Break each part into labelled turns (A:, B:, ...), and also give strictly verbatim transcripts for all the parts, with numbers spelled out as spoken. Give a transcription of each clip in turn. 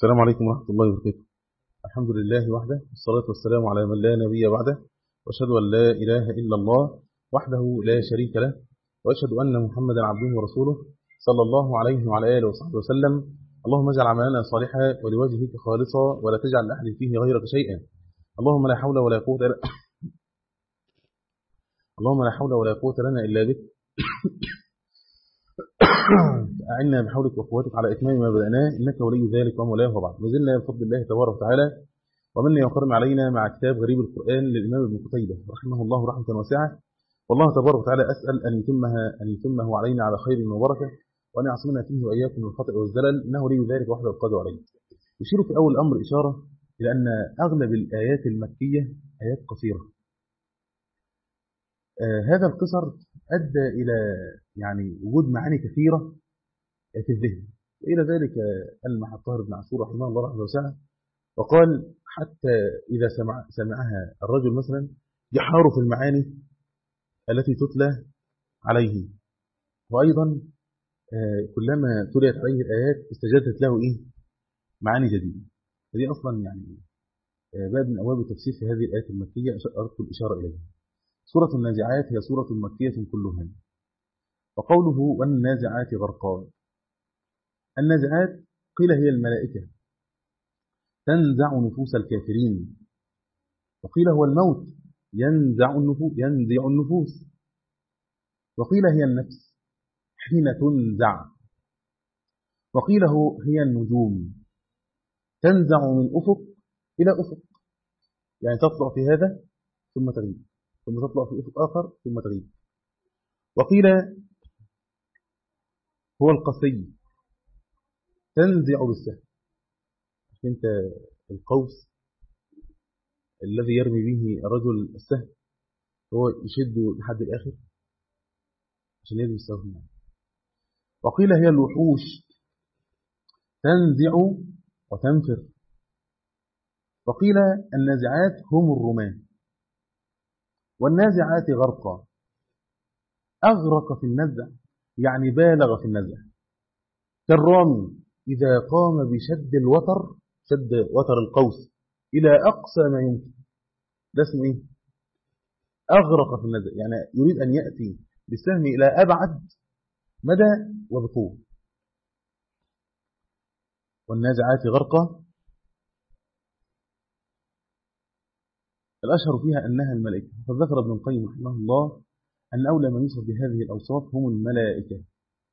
A: السلام عليكم ورحمة الله وبركاته. الحمد لله وحده، والصلاة والسلام على من لا نبي بعده، وأشهد أن لا إله إلا الله وحده لا شريك له، وأشهد أن محمدا عبده ورسوله صلى الله عليه وعلى آله وصحبه وسلم. اللهم اجعل عملنا صالحا ولوجهك خالصا ولا تجعل لأحد فيه غيرك شيئا. اللهم لا حول ولا قوة إلا اللهم لا حول ولا قوة لنا إلا بك. أعنا بحولك وقوتك على إتمام ما بدأناه، إنك ولي ذلك ومولاه. وبعد نزلنا بفضل الله تبارك وتعالى ومن يقرن علينا مع كتاب غريب القرآن للإمام ابن قتيبة رحمه الله رحمة واسعة. والله تبارك وتعالى أسأل أن يتمها أن يتمه علينا على خير وبركة، وأن يعصمنا فيه وإياكم من الخطأ والزلل، إنه ولي ذلك وحده القادر عليه. يشير في أول الأمر إشارة إلى أن أغلب الآيات المكية آيات قصيرة. آه هذا القصر أدى إلى يعني وجود معاني كثيرة في الذهن، وإلى ذلك ألمح الطاهر بن عاشور رحمه الله رحمه وسعه وقال: حتى إذا سمع سمعها الرجل مثلا يحار في المعاني التي تتلى عليه، وأيضا كلما تليت عليه الآيات استجدت له إيه؟ معاني جديدة. هذه أصلا يعني باب من أبواب التفسير في هذه الآيات المكية أردت الإشارة إليها. سورة النازعات هي سورة مكية كلها، وقوله والنازعات غرقا. النازعات قيل هي الملائكة تنزع نفوس الكافرين، وقيل هو الموت ينزع النفوس ينزع النفوس، وقيل هي النفس حين تنزع، وقيل هي النجوم تنزع من أفق إلى أفق، يعني تطلع في هذا ثم تغيب، ثم تطلع في أفق آخر ثم تغيب. وقيل هو القصي تنزع بالسهم. انت القوس الذي يرمي به الرجل السهم هو يشده لحد الآخر عشان يرمي السهم يعني. وقيل هي الوحوش تنزع وتنفر. وقيل النازعات هم الرماة. والنازعات غرقا، أغرق في النزع يعني بالغ في النزع، كالرامي إذا قام بشد الوتر، شد وتر القوس إلى أقصى ما يمكن، ده اسمه إيه؟ أغرق في النزع، يعني يريد أن يأتي بالسهم إلى أبعد مدى وبقوة. والنازعات غرقا الأشهر فيها أنها الملائكة، فذكر ابن القيم رحمه الله أن أولى من يوصف بهذه الأوصاف هم الملائكة.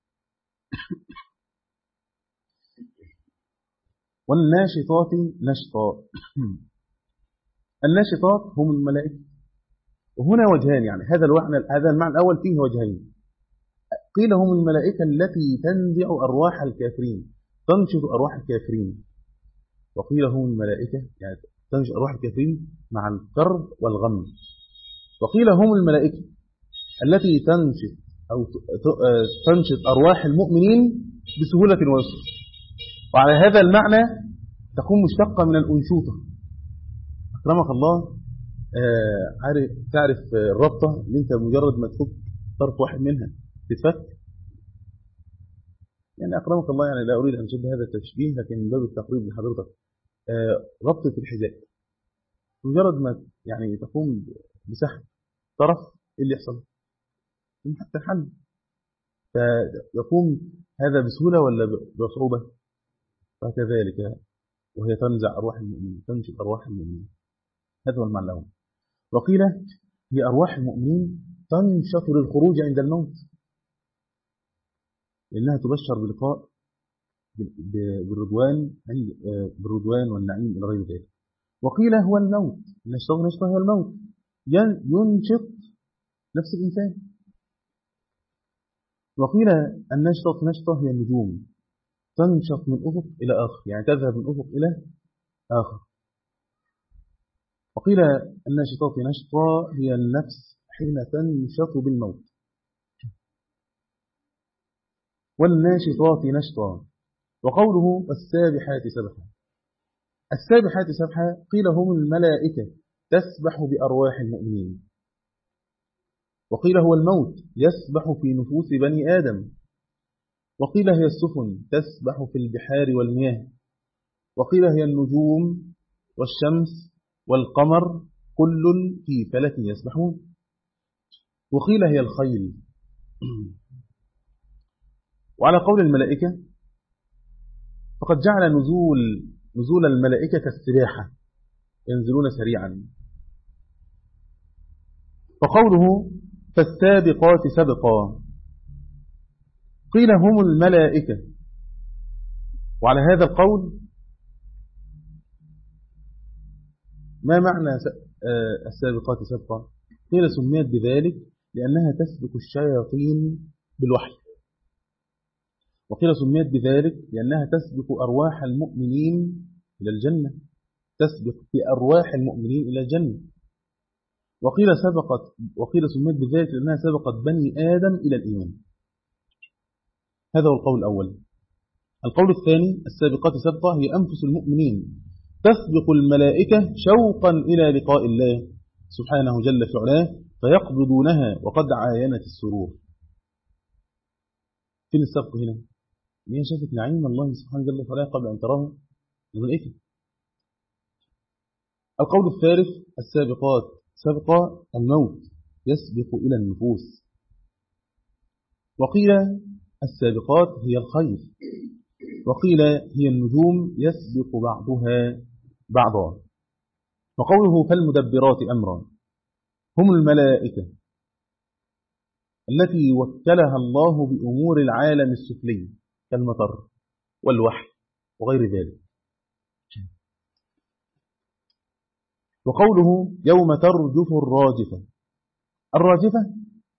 A: والناشطات نشطا. الناشطات هم الملائكة، وهنا وجهان، يعني هذا المعنى هذا المعنى الأول فيه وجهين. قيل هم الملائكة التي تنزع أرواح الكافرين، تنشط أرواح الكافرين. وقيل هم الملائكة يعني تنشط أرواح الكافرين مع الكرب والغم. وقيل هم الملائكة التي تنشط أو تنشط أرواح المؤمنين بسهولة ويسر. وعلى هذا المعنى تكون مشتقة من الأنشوطة. أكرمك الله، آه عارف تعرف الربطة اللي أنت مجرد ما تفك طرف واحد منها تتفك، يعني أكرمك الله، يعني لا أريد أن أشبه هذا التشبيه لكن من باب التقريب لحضرتك. آه ربطة الحذاء، مجرد ما يعني تقوم بسحب طرف إيه اللي يحصل؟ حتى الحل، فيقوم هذا بسهولة ولا بصعوبة؟ فكذلك وهي تنزع أرواح المؤمنين، تنشط أرواح المؤمنين، هذا هو المعنى الأول. وقيل هي أرواح المؤمنين تنشط للخروج عند الموت، لأنها تبشر بلقاء بالرضوان بالرضوان والنعيم إلى غير ذلك. وقيل هو الموت، النشطة نشطة هي الموت، ينشط نفس الإنسان. وقيل النشطة نشطة هي النجوم، تنشط من أفق إلى آخر، يعني تذهب من أفق إلى آخر. وقيل الناشطات نشطة هي النفس حين تنشط بالموت. والناشطات نشطا. وقوله السابحات سبحا. السابحات سبحا قيل هم الملائكة تسبح بأرواح المؤمنين. وقيل هو الموت يسبح في نفوس بني آدم. وقيل هي السفن تسبح في البحار والمياه. وقيل هي النجوم والشمس والقمر كل في فلك يسبحون. وقيل هي الخيل. وعلى قول الملائكة فقد جعل نزول نزول الملائكة كالسباحة ينزلون سريعا. وقوله فالسابقات سبقا قيل هم الملائكة. وعلى هذا القول ما معنى السابقات سبقا؟ قيل سميت بذلك لأنها تسبق الشياطين بالوحي، وقيل سميت بذلك لأنها تسبق أرواح المؤمنين إلى الجنة، تسبق في أرواح المؤمنين إلى الجنة. وقيل سبقت وقيل سميت بذلك لأنها سبقت بني آدم إلى الإيمان. هذا هو القول الأول. القول الثاني السابقات سبقا هي أنفس المؤمنين تسبق الملائكة شوقا إلى لقاء الله سبحانه جل في علاه فيقبضونها وقد عاينت السرور. فين السبق هنا؟ هي شافت نعيم الله سبحانه جل في علاه قبل أن تراه الملائكة. القول الثالث السابقات سبق الموت يسبق إلى النفوس. وقيل السابقات هي الخير، وقيل هي النجوم يسبق بعضها بعضا. وقوله فالمدبرات أمرا هم الملائكة التي وكلها الله بأمور العالم السفلي كالمطر والوحي وغير ذلك. وقوله يوم ترجف الراجفة. الراجفة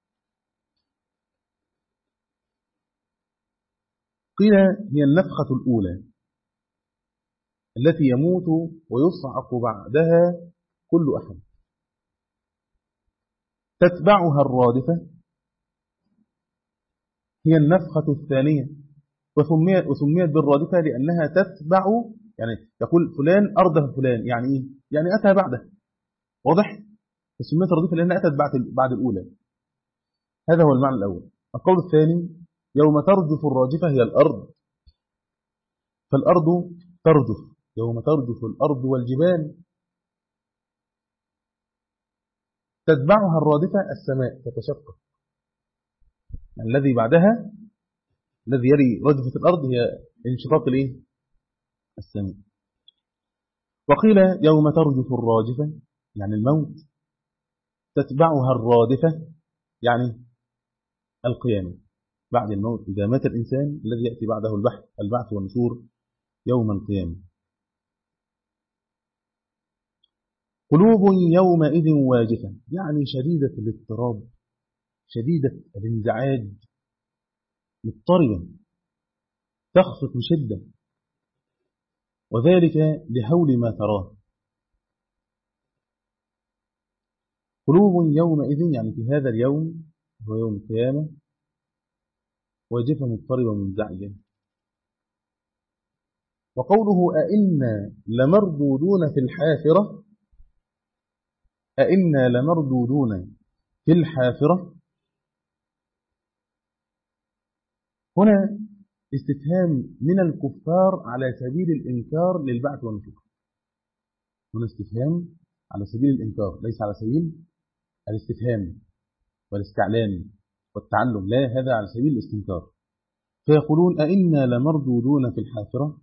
A: قيل هي النفخة الأولى التي يموت ويصعق بعدها كل أحد. تتبعها الرادفة هي النفخة الثانية وسميت, وسميت بالرادفة لأنها تتبع، يعني يقول فلان أردف فلان، يعني إيه؟ يعني أتى بعده، واضح؟ فسميت الرادفة لأنها أتت بعد, بعد الأولى. هذا هو المعنى الأول. القول الثاني يوم ترجف الراجفة هي الأرض، فالأرض ترجف يوم ترجف الأرض والجبال. تتبعها الرادفة السماء تتشقق، يعني الذي بعدها الذي يلي رجفة الأرض هي انشقاق الايه؟ السماء. وقيل يوم ترجف الراجفة يعني الموت، تتبعها الرادفة يعني القيامة بعد الموت، إذا مات الإنسان الذي يأتي بعده البحث البعث والنشور يوم القيامة. قلوب يومئذ واجفة يعني شديدة الاضطراب، شديدة الانزعاج، مضطربة تخفق بشدة، وذلك لهول ما تراه. قلوب يومئذ يعني في هذا اليوم هو يوم القيامة واجفة مضطربة منزعجة. وقوله أئنا لمردودون في الحافرة، أئنا لمردودون في الحافرة هنا استفهام من الكفار على سبيل الإنكار للبعث والنشور. هنا استفهام على سبيل الإنكار ليس على سبيل الاستفهام والاستعلام والتعلم، لا، هذا على سبيل الاستنكار. فيقولون أئنا لمردودون في الحافرة.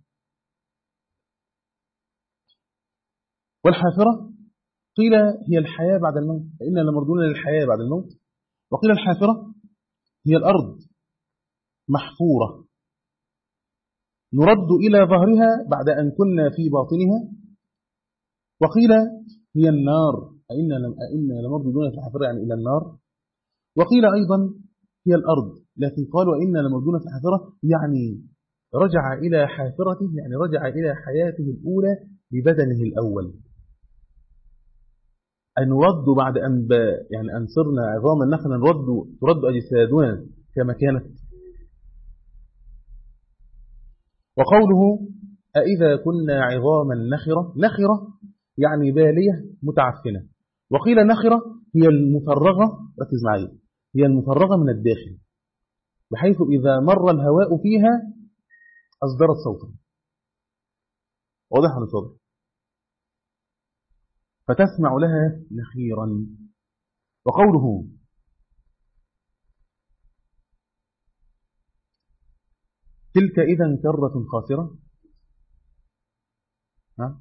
A: والحافرة قيل هي الحياة بعد الموت، أئنا لمردودون للحياة بعد الموت. وقيل الحافرة هي الأرض محفورة نرد إلى ظهرها بعد أن كنا في باطنها. وقيل هي النار، أئنا لمردودون في الحافرة يعني إلى النار. وقيل أيضا هي الأرض، لكن قالوا إنا لمردودون في الحافرة يعني رجع إلى حافرته، يعني رجع إلى حياته الأولى ببدنه الأول. أن نرد بعد أن ب... يعني أن صرنا عظاما نخلا نرد ترد أجسادنا كما كانت. وقوله أإذا كنا عظاما نخرة، نخرة يعني بالية متعفنة. وقيل نخرة هي المفرغة، ركز معي، هي المفرغة من الداخل بحيث إذا مر الهواء فيها أصدرت صوتا. واضح ولا مش واضح؟ فتسمع لها نخيرا. وقوله تلك إذا كرة خاسرة. ها؟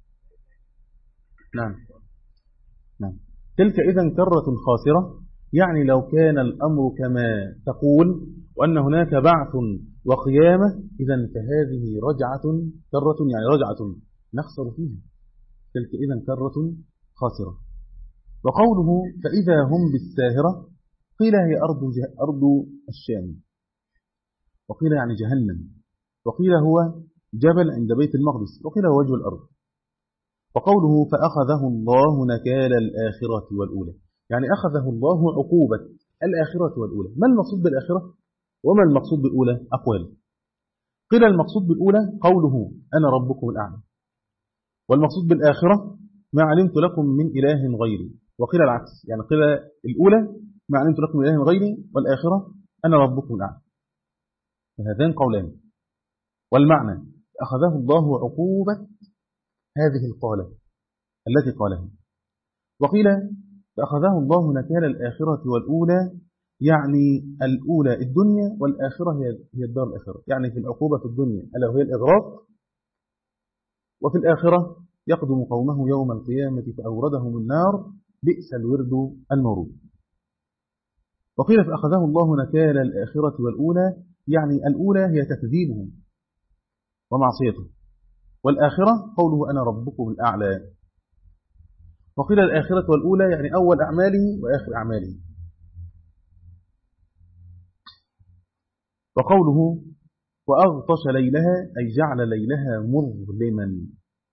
A: نعم نعم. تلك إذا كرة خاسرة، يعني لو كان الأمر كما تقول وأن هناك بعث وقيامة، إذا فهذه رجعة كرة، يعني رجعة نخسر فيها. تلك إذا كرة خاسرة. وقوله فإذا هم بالساهرة، قيل هي أرض, أرض الشام، وقيل يعني جهنم، وقيل هو جبل عند بيت المقدس، وقيل هو وجه الأرض. وقوله فأخذه الله نكال الآخرة والأولى، يعني أخذه الله عقوبة الآخرة والأولى. ما المقصود بالآخرة وما المقصود بالأولى؟ أقوال. قيل المقصود بالأولى قوله أنا ربكم الأعلى، والمقصود بالآخرة ما علمت لكم من إله غيري، وقيل العكس، يعني قيل الأولى ما علمت لكم من إله غيري، والآخرة أنا ربكم الأعلى. فهذان قولان، والمعنى أخذه الله عقوبة هذه القالة التي قالها. وقيل فأخذه الله نكال الآخرة والأولى، يعني الأولى الدنيا، والآخرة هي الدار الآخرة، يعني في العقوبة في الدنيا ألا وهي الإغراق، وفي الآخرة يقدم قومه يوم القيامة فأوردهم النار بئس الورد المورود. وقيل فأخذه الله نكال الآخرة والأولى، يعني الأولى هي تكذيبه ومعصيته، والآخرة قوله أنا ربكم الأعلى. وقيل الآخرة والأولى يعني أول أعماله وآخر أعماله. وقوله وأغطش ليلها أي جعل ليلها مظلما.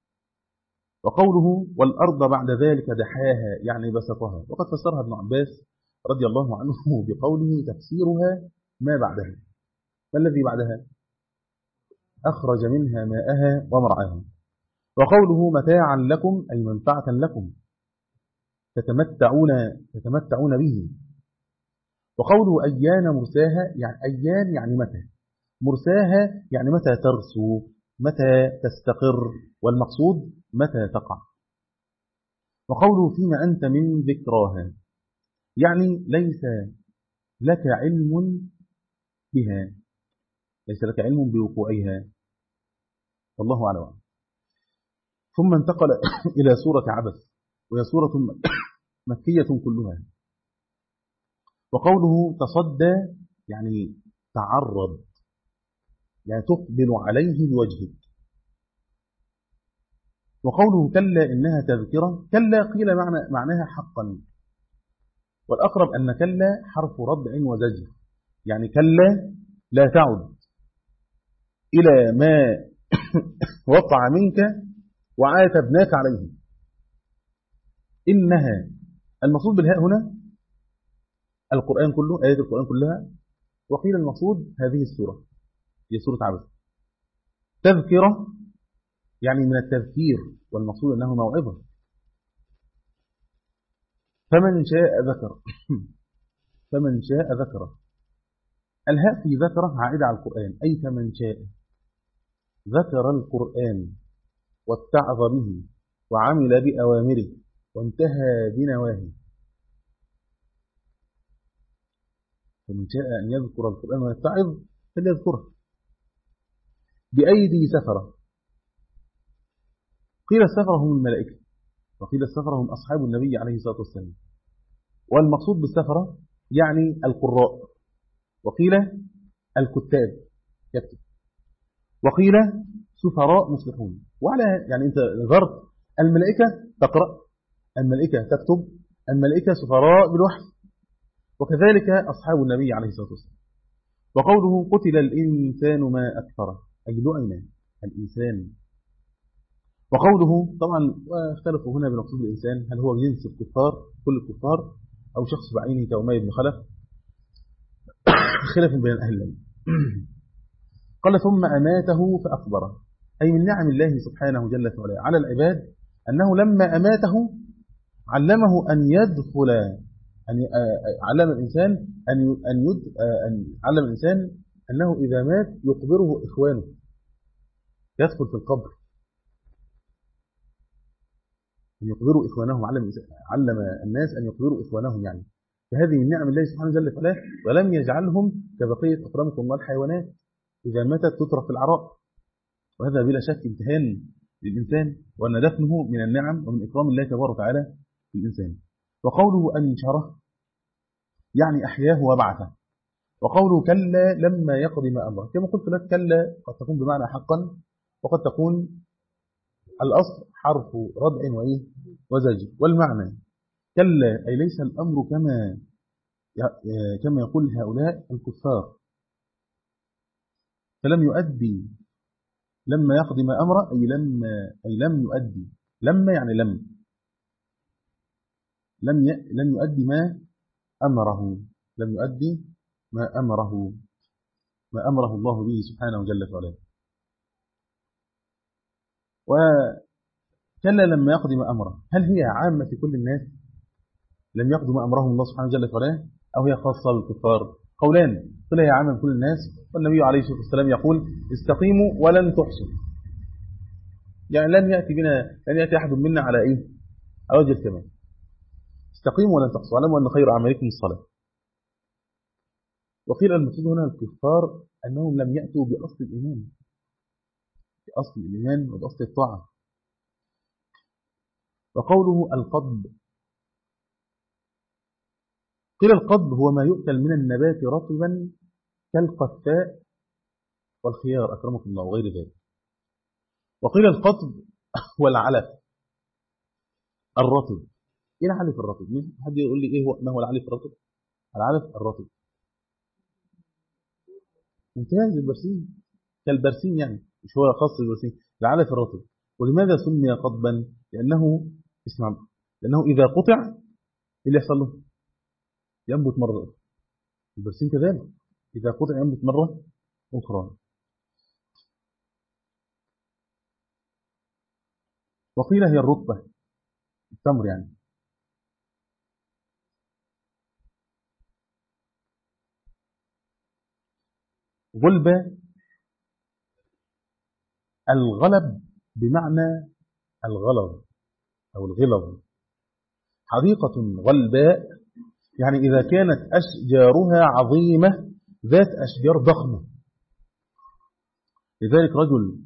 A: وقوله والأرض بعد ذلك دحاها يعني بسطها، وقد فسرها ابن عباس رضي الله عنه بقوله تفسيرها ما بعدها. ما الذي بعدها؟ أخرج منها ماءها ومرعاها. وقوله متاعا لكم أي منفعة لكم تتمتعون, تتمتعون به. وقوله أيان مرساها يعني أيان يعني متى، مرساها يعني متى ترسو، متى تستقر، والمقصود متى تقع. وقوله فيما أنت من ذكراها، يعني ليس لك علم بها، ليس لك علم بوقوعها، والله أعلم. ثم انتقل إلى سورة عبس، وهي سورة مكية كلها. وقوله تصدى يعني تعرض، يعني تقبل عليه بوجهك. وقوله كلا إنها تذكرة، كلا قيل معنى معناها حقا، والأقرب أن كلا حرف ردع وزجر، يعني كلا لا تعد إلى ما وقع منك وعاتبناك عليه. إنها المقصود بالهاء هنا القرآن كله، آيات القرآن كلها. وقيل المقصود هذه السورة، هي سورة عبس. تذكرة يعني من التذكير، والمقصود أنه موعظة. فمن شاء ذكر فمن شاء ذكره. الهاء في ذكره عائدة على القرآن، أي فمن شاء ذكر القرآن واتعظ به وعمل بأوامره وانتهى بنواهيه. فمن شاء أن يذكر القرآن ويتعظ فليذكره. بأيدي سفرة، قيل السفرة هم الملائكة، وقيل السفرة هم أصحاب النبي عليه الصلاة والسلام. والمقصود بالسفرة يعني القراء، وقيل الكتاب يكتب، وقيل سفراء مصلحون. وعلى يعني أنت نظرت الملائكة تقرأ، الملائكة تكتب، الملائكة سفراء بالوحي، وكذلك أصحاب النبي عليه الصلاة والسلام. وقوله قتل الإنسان ما أكثره أي لعن الإنسان. وقوله طبعا واختلفوا هنا بمقصود الإنسان، هل هو جنس الكفار كل الكفار أو شخص بعينه كأمية بن خلف، خلاف بين أهل العلم. قال ثم أماته فأقبره، أي من نعم الله سبحانه جل وعلا على العباد أنه لما أماته علمه أن يدخل، أن علم الإنسان أن أن يد أن علم الإنسان أنه إذا مات يقبره إخوانه، يدخل في القبر أن يخبروا إخوانهم، علم علم الناس أن يخبروا إخوانهم يعني فهذه من نعم الله سبحانه جل وعلا، ولم يجعلهم كبقية أكرمكم الله الحيوانات إذا ماتت تترك في العراء، وهذا بلا شك امتهان للإنسان، وأن دفنه من النعم ومن إكرام الله تبارك وتعالى للإنسان. وقوله أنشره يعني أحياه وبعثه. وقوله كلا لما يقضي ما أمره، كما قلت لك كلا قد تكون بمعنى حقا، وقد تكون الأصل حرف ردع وإيه وزجر، والمعنى كلا أي ليس الأمر كما كما يقول هؤلاء الكفار، فلم يؤدي لما يقضي ما أمره أي لما أي لم يؤدي، لما يعني لم لم لم يؤدي ما أمره، لم يؤدي ما أمره ما أمره الله به سبحانه جل وعلا. وكلا لما يقضي ما أمره، هل هي عامة في كل الناس لم يقضوا ما أمرهم الله سبحانه جل وعلا، أو هي خاصة بالكفار؟ قولان، قيل هي عامة في كل الناس، والنبي عليه الصلاة والسلام يقول استقيموا ولن تحصوا، يعني لن يأتي بنا لن يأتي أحد منا على إيه على وجه الكمال. استقيموا ولن تحصوا، واعلموا أن خير أعمالكم الصلاة. وقيل المقصود هنا الكفار أنهم لم يأتوا بأصل الإيمان، بأصل الإيمان وبأصل الطاعة. وقوله القضب، قيل القضب هو ما يؤكل من النبات رطبا كالقثاء والخيار أكرمكم الله وغير ذلك. وقيل القضب هو العلف الرطب. إيه العلف الرطب؟ حد يقول لي إيه هو ما هو العلف الرطب؟ العلف الرطب ممتاز، البرسيم كالبرسيم يعني، مش هو خاص بالبرسيم، العلف الرطب. ولماذا سمي قضبا؟ لأنه اسمع، لأنه إذا قطع إيه اللي يحصل له؟ ينبت مرة أخرى. البرسيم كذلك إذا قطع ينبت مرة أخرى. وقيل هي الرطبة التمر يعني. غلبة الغلب بمعنى الغلظ أو الغلظ. حديقة غلباء يعني إذا كانت أشجارها عظيمة ذات أشجار ضخمة. لذلك رجل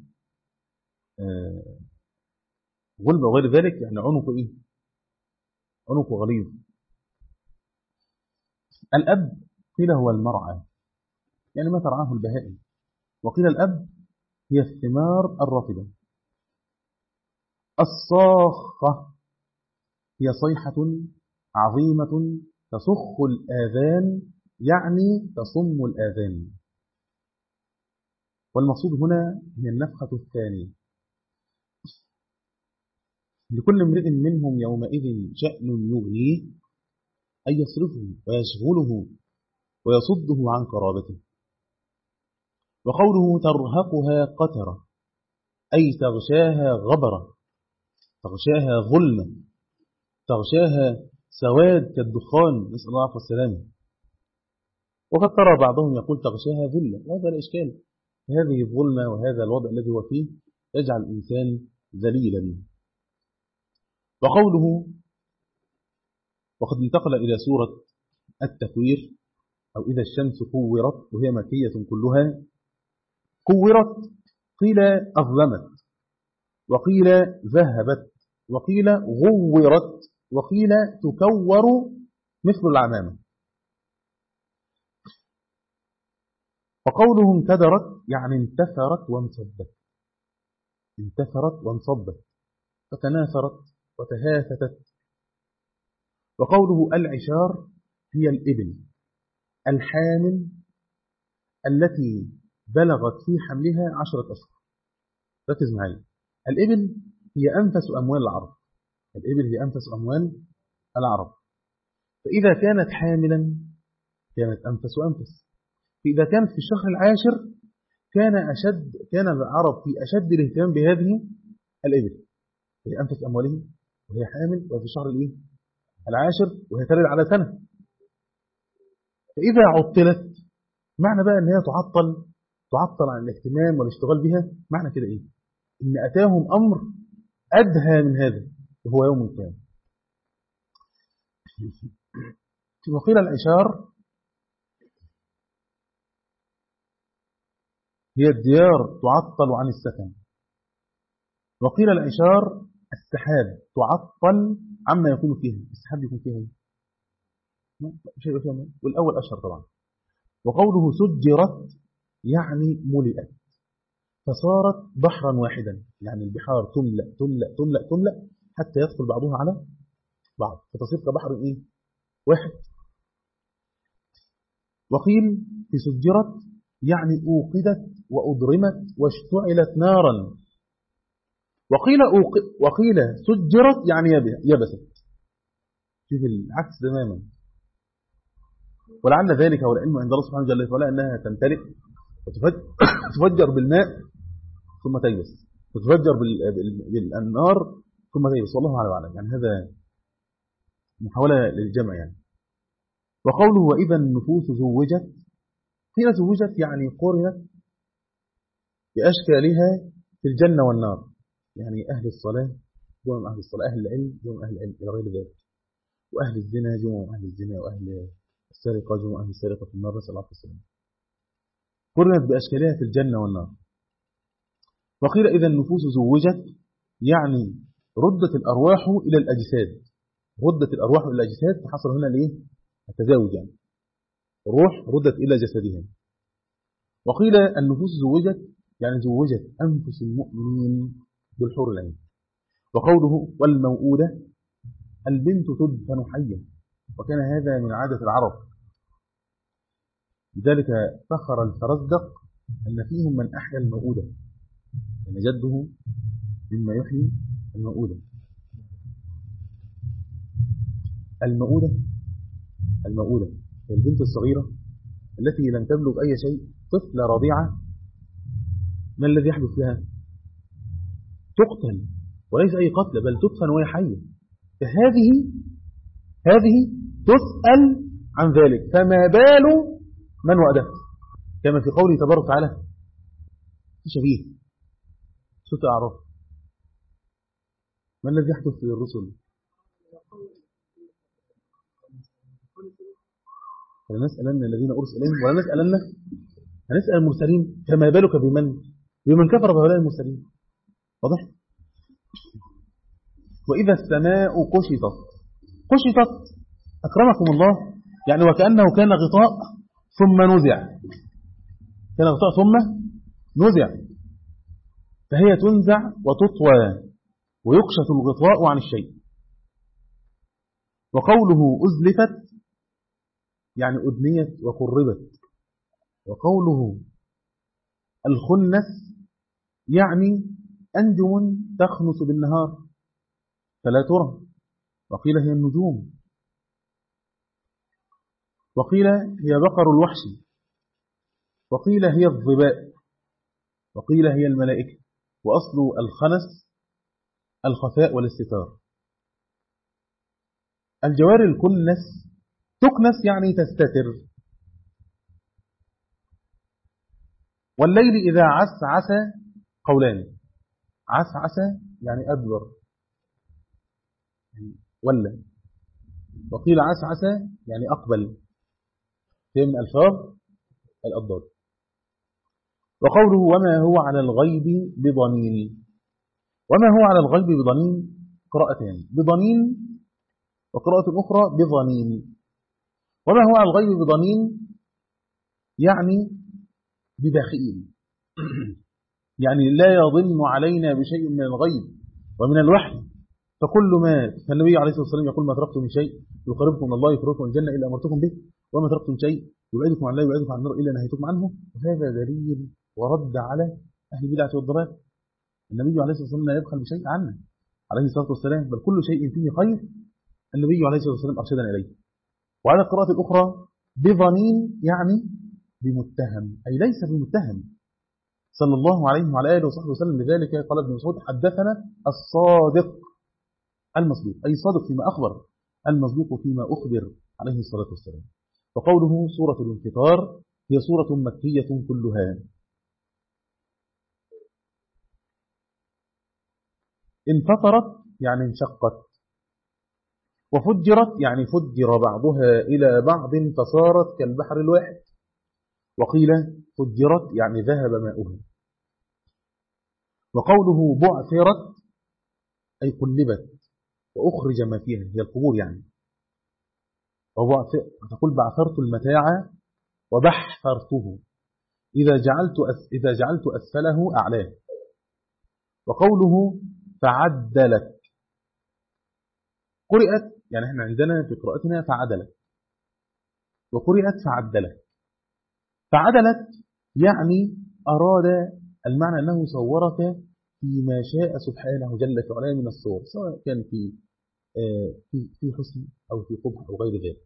A: غلبة وغير ذلك يعني عنقه إيه؟ عنقه غليظ. الأب قيل هو المرعى يعني ما ترعاه البهائم، وقيل الأب هي الثمار الرطبة. الصاخة هي صيحة عظيمة تصخ الآذان يعني تصم الآذان. والمقصود هنا هي النفخة الثانية. لكل امرئ منهم يومئذ شأن يغنيه أن يصرفه ويشغله ويصده عن قرابته. وقوله ترهقها قترة أي تغشاها غبرة، تغشاها ظلمة، تغشاها سواد كالدخان، نسأل الله العافية والسلامة. وقد ترى بعضهم يقول تغشاها ذلة، وهذا الإشكال، هذه الظلمة وهذا الوضع الذي هو فيه يجعل الإنسان ذليلا. وقوله وقد انتقل إلى سورة التكوير أو إذا الشمس كورت، وهي مكية كلها. كورت قيل أظلمت، وقيل ذهبت، وقيل غورت، وقيل تكور مثل العمامة. وقوله انكدرت يعني انتثرت وانصبت، انتثرت وانصبت، فتناثرت وتهافتت. وقوله العشار هي الإبل الحامل التي بلغت في حملها عشرة أشهر. ركز معي، الإبل هي أنفس أموال العرب، الإبل هي أنفس أموال العرب، فإذا كانت حاملا كانت أنفس وأنفس. فإذا كانت في الشهر العاشر كان أشد كان العرب في أشد الاهتمام بهذه الإبل، هي أنفس أموالهم وهي حامل وفي الشهر الإيه؟ العاشر وهي تلد على سنة. فإذا عطلت معنى بقى أن هي تعطل تعطل عن الاهتمام والاشتغال بها، معنى كده إيه؟ إن أتاهم أمر أدهى من هذا، وهو يوم كامل. وقيل العشار هي الديار تعطل عن السكن. وقيل العشار السحاب تعطل عما يكون فيها. السحاب يكون فيها ايه؟ مش هيبقى فيها. والأول أشهر طبعا. وقوله سجرت يعني ملئت فصارت بحرا واحدا، يعني البحار تملأ تملأ تملأ تملأ حتى يدخل بعضها على بعض فتصير كبحر ايه؟ واحد. وقيل في سجرت يعني أوقدت وأضرمت واشتعلت نارا. وقيل أوق... وقيل سجرت يعني يبست. شوف العكس تماما. ولعل ذلك هو العلم عند الله سبحانه وتعالى ولا أنها تمتلئ وتفجر بالماء ثم تيبس، تتفجر بالنار ثم تيبس، والله أعلم أعلم. يعني هذا محاولة للجمع يعني. وقوله وإذا النفوس زوجت، قيل زوجت يعني قرنت بأشكالها في الجنة والنار، يعني أهل الصلاة جمع أهل الصلاة، أهل العلم جمع أهل العلم إلى غير ذلك، وأهل الزنا جمع أهل الزنا، وأهل السرقة جمع أهل السرقة في النار، نسأل الله السلامة. قرنت بأشكالها في الجنة والنار. وقيل إذا النفوس زوجت يعني ردت الأرواح إلى الأجساد، ردت الأرواح إلى الأجساد فحصل هنا ليه التزاوج، يعني الروح ردت إلى جسدها. وقيل النفوس زوجت يعني زوجت أنفس المؤمنين بالحور العين. وقوله والموؤودة البنت تدفن حية، وكان هذا من عادة العرب، لذلك فخر الفرزدق أن فيهم من أحيا الموؤودة، أن جده مما يحيي الموؤودة. الموؤودة الموؤودة هي البنت الصغيرة التي لم تبلغ أي شيء، طفلة رضيعة، ما الذي يحدث لها؟ تقتل، وليس أي قتل بل تدفن وهي حية. فهذه هذه تسأل عن ذلك، فما بال من وأدت، كما في قوله تبارك وتعالى في شبيه سورة الأعراف. ما الذي يحدث للرسل؟ فلنسألن الذين أرسل إليهم ولا نسألن هنسأل المرسلين، فما بالك بمن بمن كفر بهؤلاء المرسلين. واضح؟ وإذا السماء كشطت، كشطت أكرمكم الله يعني وكأنه كان غطاء ثم نزع، كان غطاء ثم نزع، فهي تنزع وتطوى ويكشف الغطاء عن الشيء. وقوله أزلفت يعني أدنيت وقربت. وقوله الخنس يعني أنجم تخنس بالنهار فلا ترى، وقيل هي النجوم، وقيل هي بقر الوحش، وقيل هي الظباء، وقيل هي الملائكة. وأصل الخنس الخفاء والاستتار. الجوار الكنس تكنس يعني تستتر. والليل إذا عسعس قولان، عسعس يعني أدبر ولا، وقيل عسعس يعني أقبل، في من ألفاظ الأضداد. وقوله وما هو على الغيب بضنين، وما هو على الغيب بضنين قراءتين، بضنين وقراءة أخرى بضنين. وما هو على الغيب بضنين يعني بدخيل يعني لا يضن علينا بشيء من الغيب ومن الوحي. فكل ما فالنبي عليه الصلاة والسلام يقول ما تركتم من شيء يقربكم من الله يقربكم من الجنة إلا أمرتكم به، وما تركتم من شيء يبعدكم عن الله يبعدكم عن النار إلا نهيتكم عنه. وهذا دليل ورد على أهل البدع والضلال. النبي عليه الصلاة والسلام لا يبخل بشيء عنه عليه الصلاة والسلام، بل كل شيء فيه خير النبي عليه الصلاة والسلام أرشدنا إليه. وعلى القراءة الأخرى بظنين يعني بمتهم، أي ليس بمتهم صلى الله عليه وعلى آله وصحبه وسلم. لذلك قال ابن مسعود حدثنا الصادق المصدوق، أي صادق فيما أخبر، المصدوق فيما أخبر عليه الصلاة والسلام. وقوله سورة الانفطار هي سورة مكية كلها. انفطرت يعني انشقت، وفجرت يعني فجر بعضها إلى بعض فصارت كالبحر الواحد، وقيل فجرت يعني ذهب ماؤها. وقوله بعثرت أي قلبت وأخرج ما فيها، هي القبور يعني. تقول بعثرت المتاع وبحثرته إذا جعلت أس إذا جعلت أسفله أعلاه. وقوله فعدلت، قرئت يعني احنا عندنا في قراءتنا فعدلت، وقرئت فعدلت. فعدلت يعني أراد المعنى أنه صورك فيما شاء سبحانه جل في علاه من الصور، سواء كان في في في حسن أو في قبح أو غير ذلك.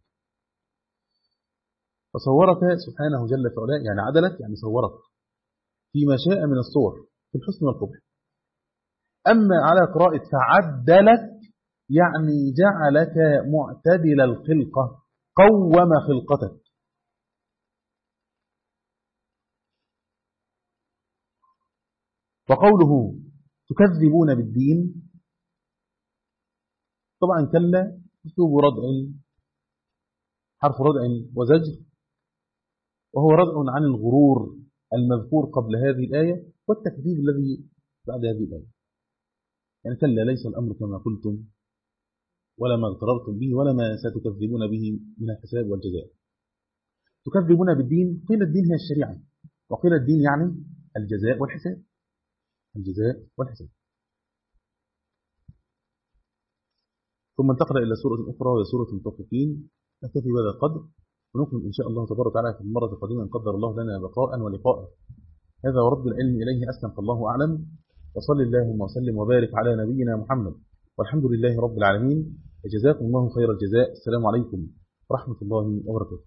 A: فصورك سبحانه جل في علاه يعني عدلت يعني صورك فيما شاء من الصور في الحسن والقبح. أما على قراءة فعدلت يعني جعلك معتدل الخلقة، قوم خلقتك. وقوله تكذبون بالدين، طبعا كلا اسلوب ردع، حرف ردع وزجر، وهو ردع عن الغرور المذكور قبل هذه الآية والتكذيب الذي بعد هذه الآية. يعني كلا ليس الأمر كما قلتم ولا ما اغتررتم به ولا ما ستكذبون به من الحساب والجزاء. تكذبون بالدين، قيل الدين هي الشريعة، وقيل الدين يعني الجزاء والحساب، الجزاء والحساب. ثم انتقل إلى سورة أخرى وهي سورة المطففين. نكتفي بهذا القدر ونكمل إن شاء الله تبارك وتعالى في المرة القادمة إن قدر الله لنا بقاء ولقاء. هذا ورد العلم إليه أسلم، فالله أعلم. وصلى اللهم وسلم وبارك على نبينا محمد والحمد لله رب العالمين. وجزاكم الله خير الجزاء. السلام عليكم ورحمة الله وبركاته.